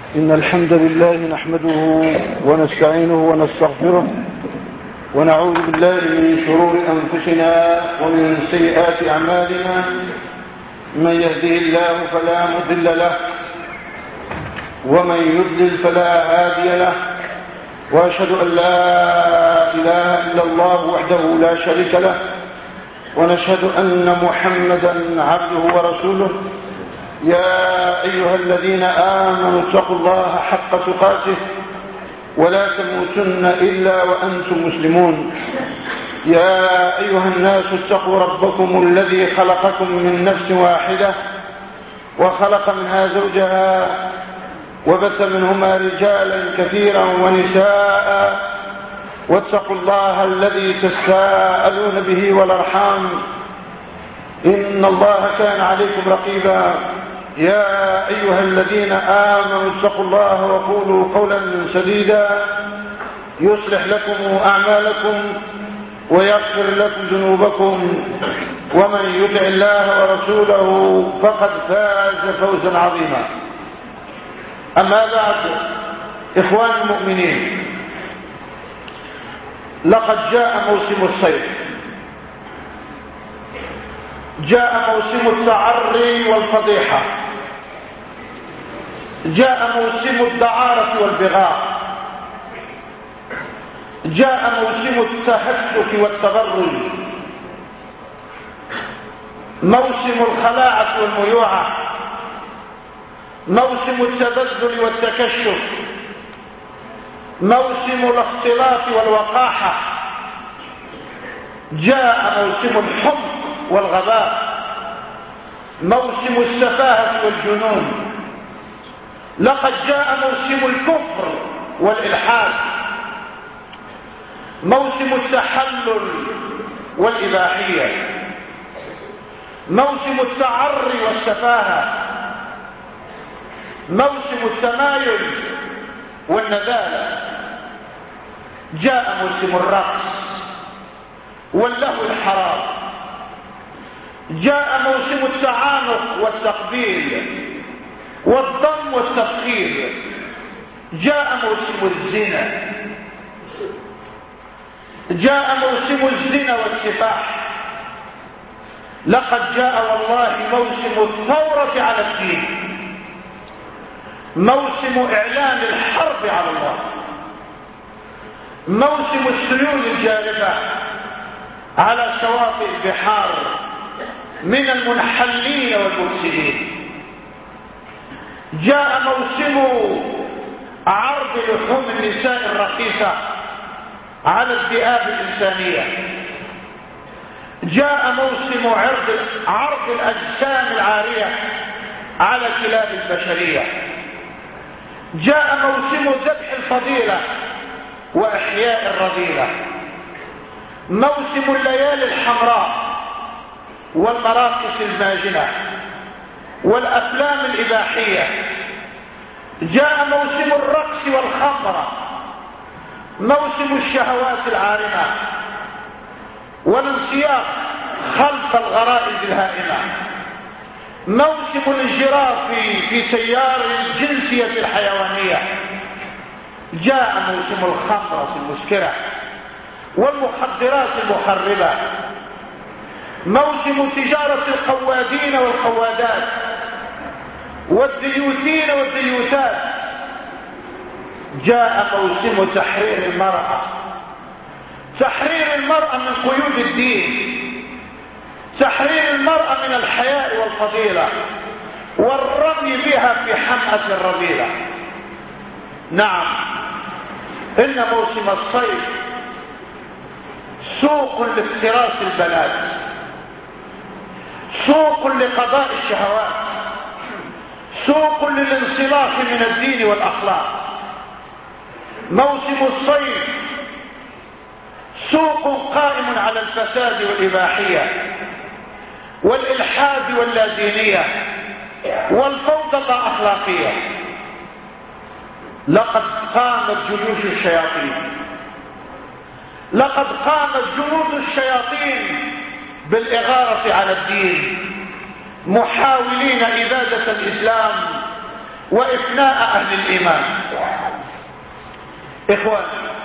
إن الحمد لله نحمده ونستعينه ونستغفره ونعوذ بالله من شرور أنفسنا ومن سيئات أعمالنا. من يهده الله فلا مضل له ومن يضلل فلا هادي له، وأشهد أن لا إله إلا الله وحده لا شريك له، ونشهد أن محمدا عبده ورسوله. يا أيها الذين آمنوا اتقوا الله حق تقاته ولا تموتن إلا وأنتم مسلمون. يا أيها الناس اتقوا ربكم الذي خلقكم من نفس واحدة وخلق منها زوجها وبث منهما رجالا كثيرا ونساء، واتقوا الله الذي تساءلون به والأرحام إن الله كان عليكم رقيبا. يا أيها الذين آمنوا اتقوا الله وقولوا قولا سديدا يصلح لكم أعمالكم ويغفر لكم ذنوبكم، ومن يطع الله ورسوله فقد فاز فوزا عظيما. أما بعد، إخوان المؤمنين، لقد جاء موسم الصيف، جاء موسم التعري والفضيحة، جاء موسم الدعارة والبغاء، جاء موسم التهتك والتبرج، موسم الخلاعة والميوعة، موسم التبذل والتكشف، موسم الاختلاط والوقاحة، جاء موسم الحمق والغباء، موسم السفاهة والجنون. لقد جاء موسم الكفر والإلحاد، موسم التحلل والإباحية، موسم التعري والسفاهة، موسم التمايل والنذالة، جاء موسم الرقص واللهو الحرام، جاء موسم التعانق والتقبيل والضم والتفخير، جاء موسم الزنا، جاء موسم الزنا والسفاح. لقد جاء والله موسم الثورة على الدين، موسم إعلان الحرب على الله، موسم السيول الجارفة على شواطئ البحار من المنحلين والمفسدين. جاء موسم عرض لحوم النساء الرخيصة على الذئاب الإنسانية، جاء موسم عرض الأجسام العارية على كلاب البشرية، جاء موسم ذبح الفضيلة وإحياء الرذيلة، موسم الليالي الحمراء والمراقص الماجنة والأفلام الإباحية، جاء موسم الرقص والخمرة، موسم الشهوات العارمة والانسياق خلف الغرائز الهائمة، موسم الانجراف في تيار الجنسية الحيوانية، جاء موسم الخمرة المسكرة والمخدرات المخربة، موسم تجارة القوادين والقوادات والديوثين والديوثات، جاء موسم تحرير المرأة، تحرير المرأة من قيود الدين، تحرير المرأة من الحياء والفضيلة والرمي بها في حمأة الرذيلة. نعم، إن موسم الصيف سوق لافتراس البنات، سوق لقضاء الشهوات، سوق للانسلاخ من الدين والأخلاق. موسم الصيف سوق قائم على الفساد والإباحية والإلحاد واللادينية والفوضى الأخلاقية. لقد قامت جيوش الشياطين، لقد قامت جنود الشياطين بالإغارة على الدين، محاولين إبادة الإسلام وإفناء أهل الإيمان. إخوان،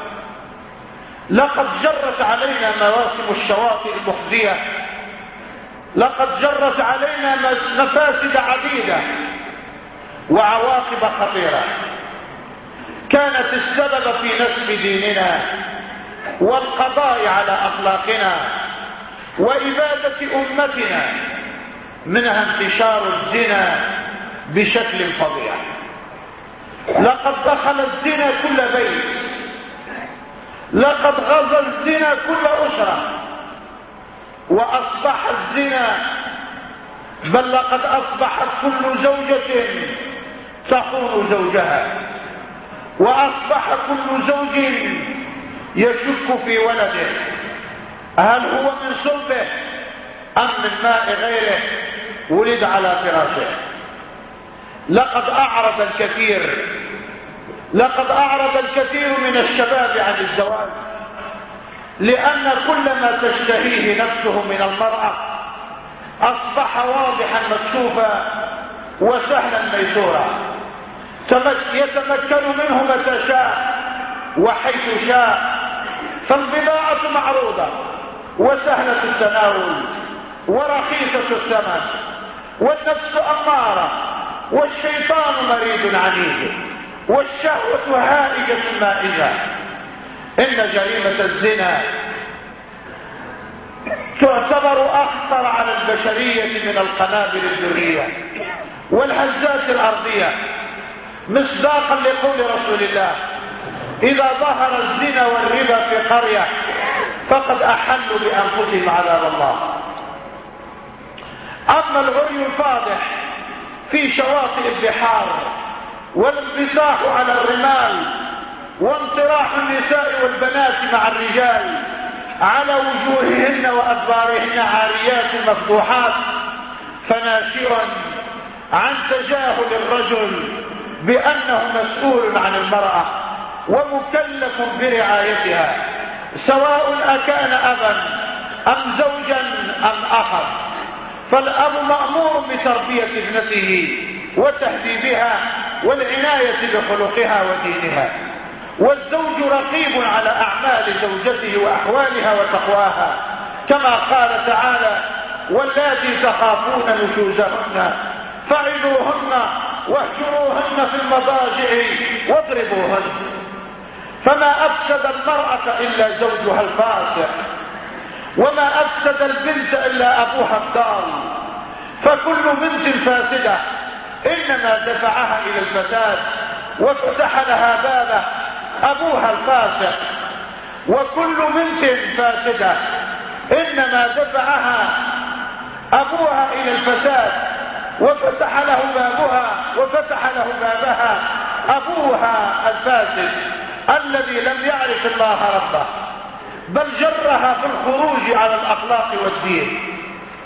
لقد جرت علينا مواسم الشواطئ المخزية، لقد جرت علينا مفاسد عديدة وعواقب خطيرة كانت السبب في نسف ديننا والقضاء على أخلاقنا وإبادة أمتنا، منها انتشار الزنا بشكل فظيع. لقد دخل الزنا كل بيت، لقد غزا الزنا كل أسرة، وأصبح الزنا بل لقد أصبحت كل زوجة تخون زوجها، وأصبح كل زوج يشك في ولده هل هو من صلبه أم من ماء غيره ولد على فراشه. لقد أعرض الكثير من الشباب عن الزواج، لأن كل ما تشتهيه نفسه من المرأة أصبح واضحا مكشوفا وسهلا ميسورا، يتمكن منه متى شاء وحيث شاء، فالبضاعة معروضة وسهلة التناول ورخيصة الثمن، والنفس أمارة والشيطان مريد عنيد والشهوة هائجة مائزة. إن جريمة الزنا تعتبر أخطر على البشرية من القنابل الذرية والهزات الأرضية، مصداقا لقول رسول الله: إذا ظهر الزنا والربا في قرية فقد أحلوا بأنفسهم عذاب الله. أما العري الفاضح في شواطئ البحار والانبساط على الرمال وانطراح النساء والبنات مع الرجال على وجوههن وأدبارهن عاريات مفضوحات، فناشرا عن تجاهل الرجل بأنه مسؤول عن المرأة ومكلف برعايتها، سواء أكان أبا أم زوجا أم أخا. فالأب مأمور بتربية ابنته وتهذيبها والعناية بخلقها ودينها، والزوج رقيب على أعمال زوجته وأحوالها وتقواها، كما قال تعالى: واللاتي تخافون نشوزهن فعظوهن واهجروهن في المضاجع واضربوهن. فما أفسد المرأة إلا زوجها الفاسق، وما أفسد البنت إلا أبوها الضال. فكل بنت فاسدة إنما دفعها إلى الفساد وفتح لها بابه أبوها الفاسق، وكل بنت فاسدة إنما دفعها أبوها إلى الفساد وفتح له بابها أبوها الفاسد الذي لم يعرف الله ربه، بل جرها في الخروج على الأخلاق والدين.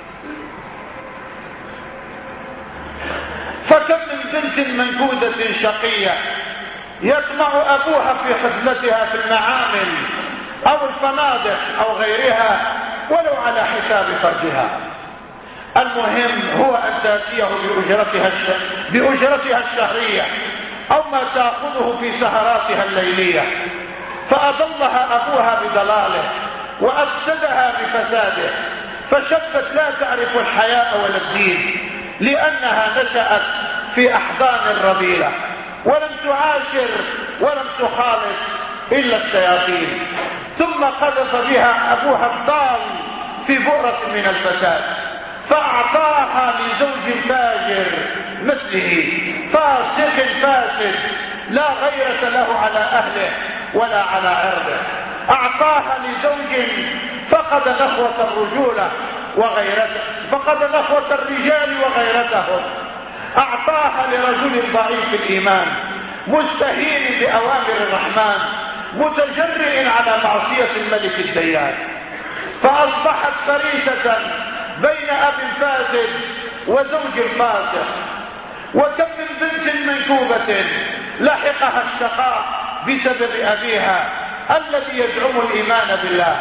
فكم من بنت منكودة شقية يطمع أبوها في خدمتها في المعامل أو الفنادق أو غيرها ولو على حساب فرجها. المهم هو أن تأتيه بأجرتها الشهرية أو ما تأخذه في سهراتها الليلية، فأضلها أبوها بضلاله وأفسدها بفساده، فشبت لا تعرف الحياء ولا الدين، لأنها نشأت في أحضان الرذيلة ولم تعاشر ولم تخالط إلا الشياطين، ثم قذف بها أبوها الضال في بؤرة من الفساد، فأعطاها لزوج فاجر مثله فاسق فاسد لا غيرة له على أهله ولا على عرضه. أعطاها لزوج فقد نخوة الرجولة وغيرته، فقد نخوة الرجال وغيرتهم. أعطاها لرجل ضعيف الإيمان مستهين بأوامر الرحمن متجرئ على معصية الملك الديان، فأصبحت فريسة بين أب فاسد وزوج فاسق. وكم من بنت منكوبة لحقها الشقاء بسبب أبيها الذي يزعم الإيمان بالله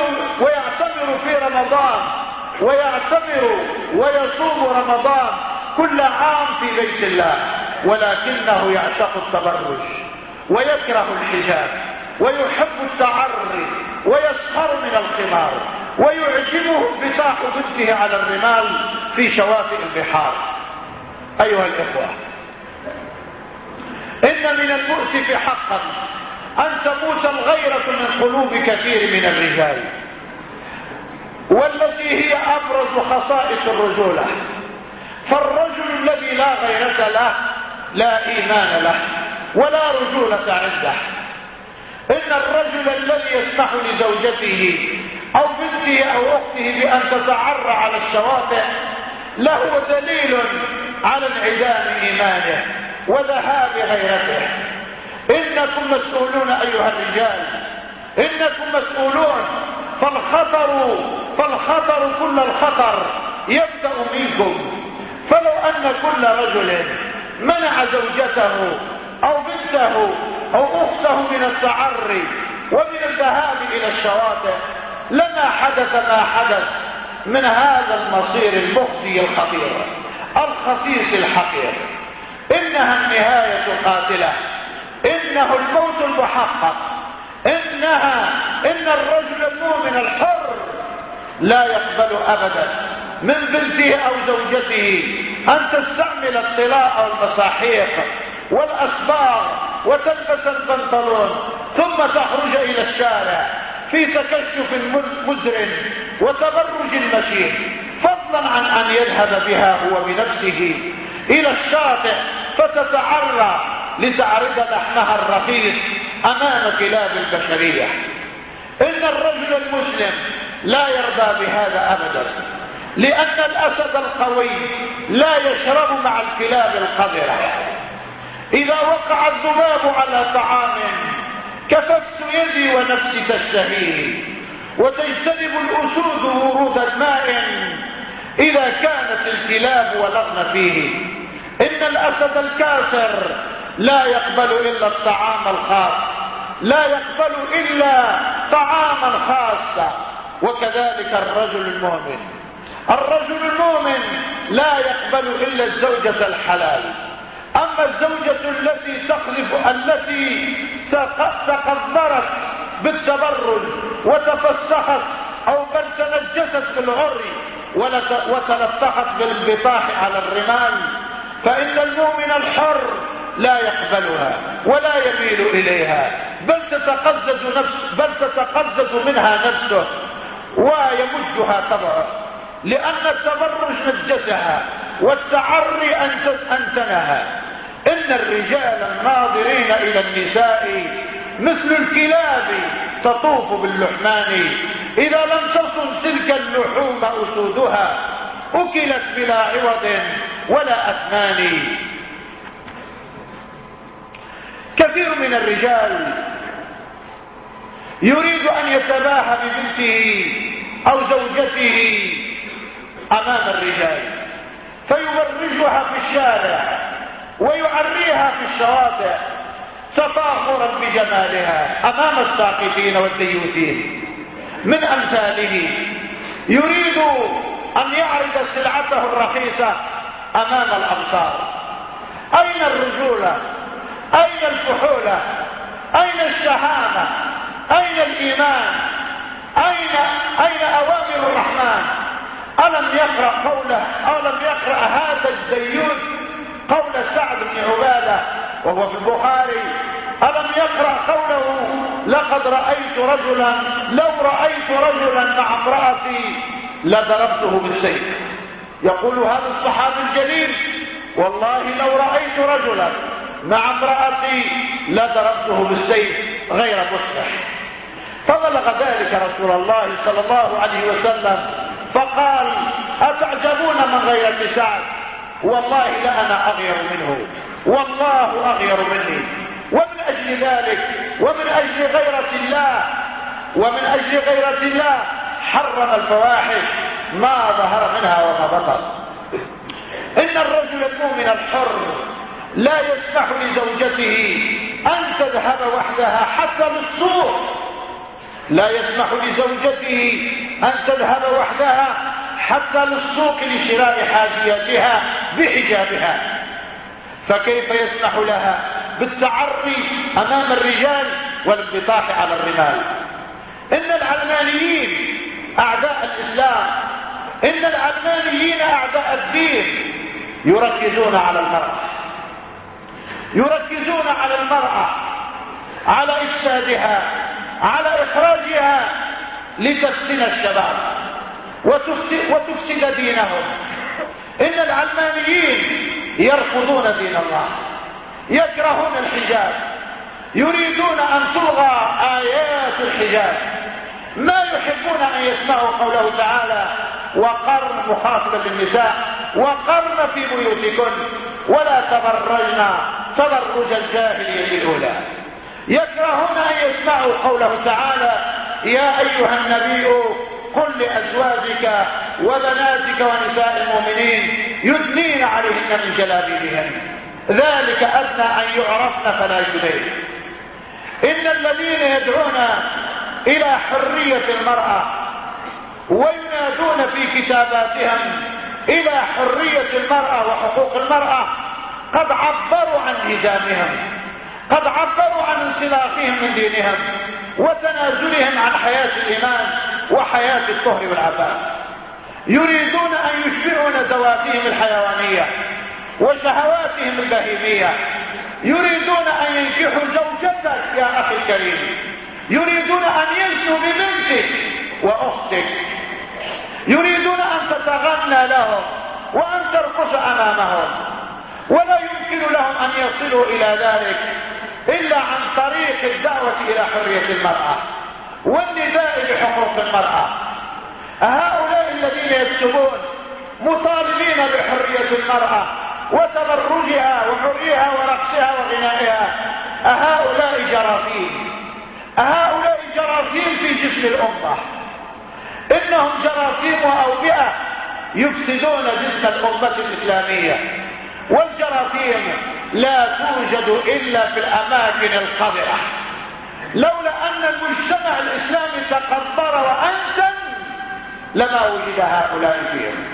ويعتمر في رمضان ويعتمر ويصوم رمضان كل عام في بيت الله، ولكنه يعشق التبرج ويكره الحجاب ويحب التعري ويسخر من الخمار، ويعجبه انفتاح بنته على الرمال في شواطئ البحار. أيها الإخوة، إن من المؤسف حقا أن تموت الغيرة من قلوب كثير من الرجال، والتي هي أبرز خصائص الرجولة. فالرجل الذي لا غيرة له لا إيمان له ولا رجولة عنده. إن الرجل الذي يسمح لزوجته أو بنته أو أخته بأن تتعرى على الشواطئ له دليل على انعدام إيمانه وذهاب غيرته. إنكم مسؤولون أيها الرجال، إنكم مسؤولون، فالخطر كل الخطر يبدأ منكم. فلو أن كل رجل منع زوجته أو بنته أو أخته من التعري ومن الذهاب إلى الشواطئ لما حدث ما حدث من هذا المصير المخزي الخطير الخسيس الحقير. إنها النهاية قاتلة، إنه الموت المحقق، إن الرجل المؤمن الحر لا يقبل أبدا من بنته أو زوجته أن تستعمل الطلاء والمساحيق والأصباغ وتلبس البنطلون ثم تخرج إلى الشارع في تكشف مزر وتبرج المشي، فضلا عن أن يذهب بها هو بنفسه إلى الشاطئ فتتعرى لتعرض لحمها الرخيص أمام كلاب البشرية. إن الرجل المسلم لا يرضى بهذا أبدا، لأن الأسد القوي لا يشرب مع الكلاب القذرة. إذا وقع الذباب على طعام كففت يدي ونفسي تشتهيه، وتجتنب الأسود ورود الماء إذا كانت الكلاب ولغن فيه. إن الأسد الكاسر لا يقبل إلا الطعام الخاص، لا يقبل إلا طعاما خاصا. وكذلك الرجل المؤمن لا يقبل إلا الزوجة الحلال. أما الزوجة التي تقذرت بالتبرج وتفسخت أو بل تنجست بالعري وتلطخت بالانبطاح على الرمال، فإن المؤمن الحر لا يقبلها ولا يميل إليها، بل تتقزز منها نفسه ويمجها طبعه، لأن التبرج نجسها والتعري أنتنها. إن الرجال الناظرين إلى النساء مثل الكلاب تطوف باللحمان، إذا لم تصن تلك اللحوم أسودها أكلت بلا عوض ولا أثمان. كثير من الرجال يريد أن يتباهى ببنته أو زوجته أمام الرجال، فيبرجها في الشارع ويعريها في الشواطئ تفاخرا بجمالها أمام الساقطين والديوثين. من أمثاله يريد أن يعرض سلعته الرخيصة أمام الأبصار. أين الرجولة؟ أين الفحولة؟ أين الشهامة؟ أين الإيمان؟ أين أوامر الرحمن؟ ألم يقرأ قوله أو لم يقرأ هذا الديوث قول سعد بن عبادة وهو في البخاري؟ ألم يقرأ قوله لقد رأيت رجلا لو رأيت رجلا مع امرأتي لضربته بالسيف؟ يقول هذا الصحابي الجليل والله لو رأيت رجلا مع امرأتي لضربته بالسيف غير مسلح. فبلغ ذلك رسول الله صلى الله عليه وسلم فقال أتعجبون من غيرة سعد؟ والله لأنا أغير منه، والله أغير مني. ومن أجل ذلك ومن أجل غيرة الله حرم الفواحش ما ظهر منها وما بطن. إن الرجل المؤمن الحر لا يسمح لزوجته أن تذهب وحدها حتى للسوق، لا يسمح لزوجته أن تذهب وحدها حتى للسوق لشراء حاجياتها بحجابها، فكيف يسمح لها بالتعري امام الرجال والانبطاح على الرمال؟ ان العلمانيين اعداء الاسلام، ان العلمانيين اعداء الدين يركزون على المرأة، يركزون على المرأة، على افسادها، على اخراجها لتفتن الشباب وتفسد دينهم. ان العلمانيين يرفضون دين الله، يكرهون الحجاب، يريدون ان تلغى ايات الحجاب، ما يحبون ان يسمعوا قوله تعالى وقرن مخاطبا للنساء وقرن في بيوتكن ولا تبرجن تبرج الجاهلية الاولى. يكرهون ان يسمعوا قوله تعالى يا ايها النبي قل لازواجك وبناتك ونساء المؤمنين يدنين عليهن من جلابيبهن ذلك ادنى ان يعرفن فلا يؤذين. ان الذين يدعون الى حرية المرأة وينادون في كتاباتهم الى حرية المرأة وحقوق المرأة قد عبروا عن هزامهم، قد عبروا عن انسلاخهم من دينهم وتنازلهم عن حياة الايمان وحياة الطهر والعفاف. يريدون ان يشبعون ذواتهم الحيوانية وشهواتهم البهيمية، يريدون ان ينكحوا زوجتك يا اخي الكريم، يريدون ان يزنوا ببنتك واختك، يريدون ان تتغنى لهم وان ترقص امامهم، ولا يمكن لهم ان يصلوا الى ذلك الا عن طريق الدعوة الى حرية المرأة والنداء بحقوق المرأة. هؤلاء الذين يكتبون مطالبين بحرية المرأة وتبرجها وحريها ورقصها وغنائها، هؤلاء جراثيم، هؤلاء جراثيم في جسم الأمة، إنهم جراثيم وأوبئة يفسدون جسم الأمة الإسلامية. والجراثيم لا توجد إلا في الأماكن القذرة. لولا أن المجتمع الإسلامي تقدر وأنتن لما وجد هؤلاء فيهم.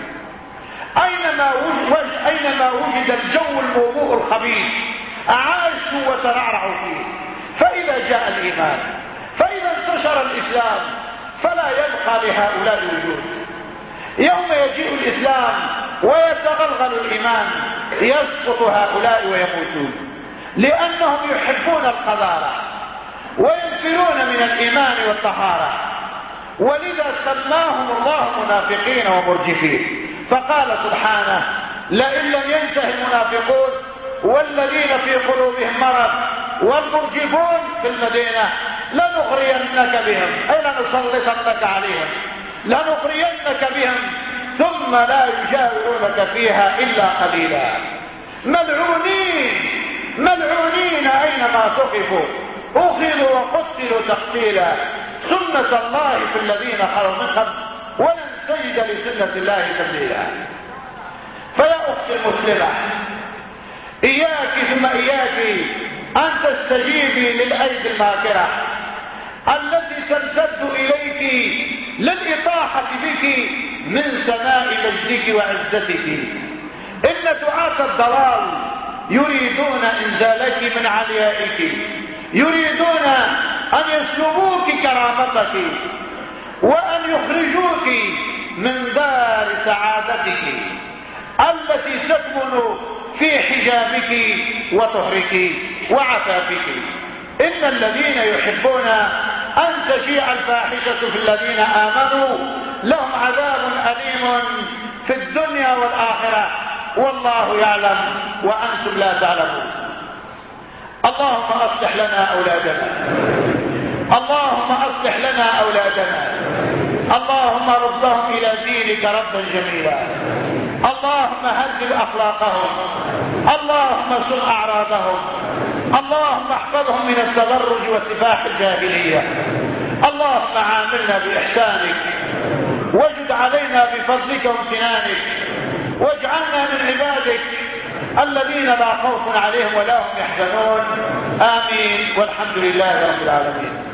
أينما وجد الجو الموضوع الخبيث عاشوا وترعرعوا فيه. فإذا جاء الإيمان، فإذا انتشر الإسلام، فلا يبقى لهؤلاء وجود. يوم يجيء الإسلام ويتغلغل الإيمان يسقط هؤلاء ويموتون، لأنهم يحبون القذارة وينفرون من الإيمان والطهارة. ولذا سماهم الله منافقين ومرجفين، فقال سبحانه لئن لم ينتهي المنافقون والذين في قلوبهم مرض والمرجفون في المدينة لنغرينك بهم، أي لنسلطنك عليهم، لنغرينك بهم ثم لا يجاورونك فيها إلا قليلا. ملعونين ملعونين أينما ثقفوا، أخذوا وقتلوا تقتيلا. سنة الله في الذين خلوا من قبل ولن تجد لسنة الله تبديلا. فيا أختي المسلمة، إياك ثم إياك أن تستجيبي للأيدي الماكرة التي تمتد إليك للإطاحة بك من سماء مجدك وعزتك. إن دعاة الضلال يريدون إنزالك من عليائك، يريدون أن يسلبوك كرامتك وأن يخرجوك من دار سعادتك التي تكمن في حجابك وطهرك وعفافك. إن الذين يحبون أن تشيع الفاحشة في الذين آمنوا لهم عذاب أليم في الدنيا والآخرة والله يعلم وأنتم لا تعلمون. اللهم أصلح لنا أولادنا، اللهم أصلح لنا أولادنا، اللهم ردهم إلى دينك ردا جميلا، اللهم هذب أخلاقهم، اللهم سل أعراضهم، اللهم احفظهم من التبرج وسفاح الجاهلية. اللهم عاملنا بإحسانك واجد علينا بفضلك وامتنانك، واجعلنا من عبادك الذين لا خوف عليهم ولا هم يحزنون. آمين والحمد لله رب العالمين.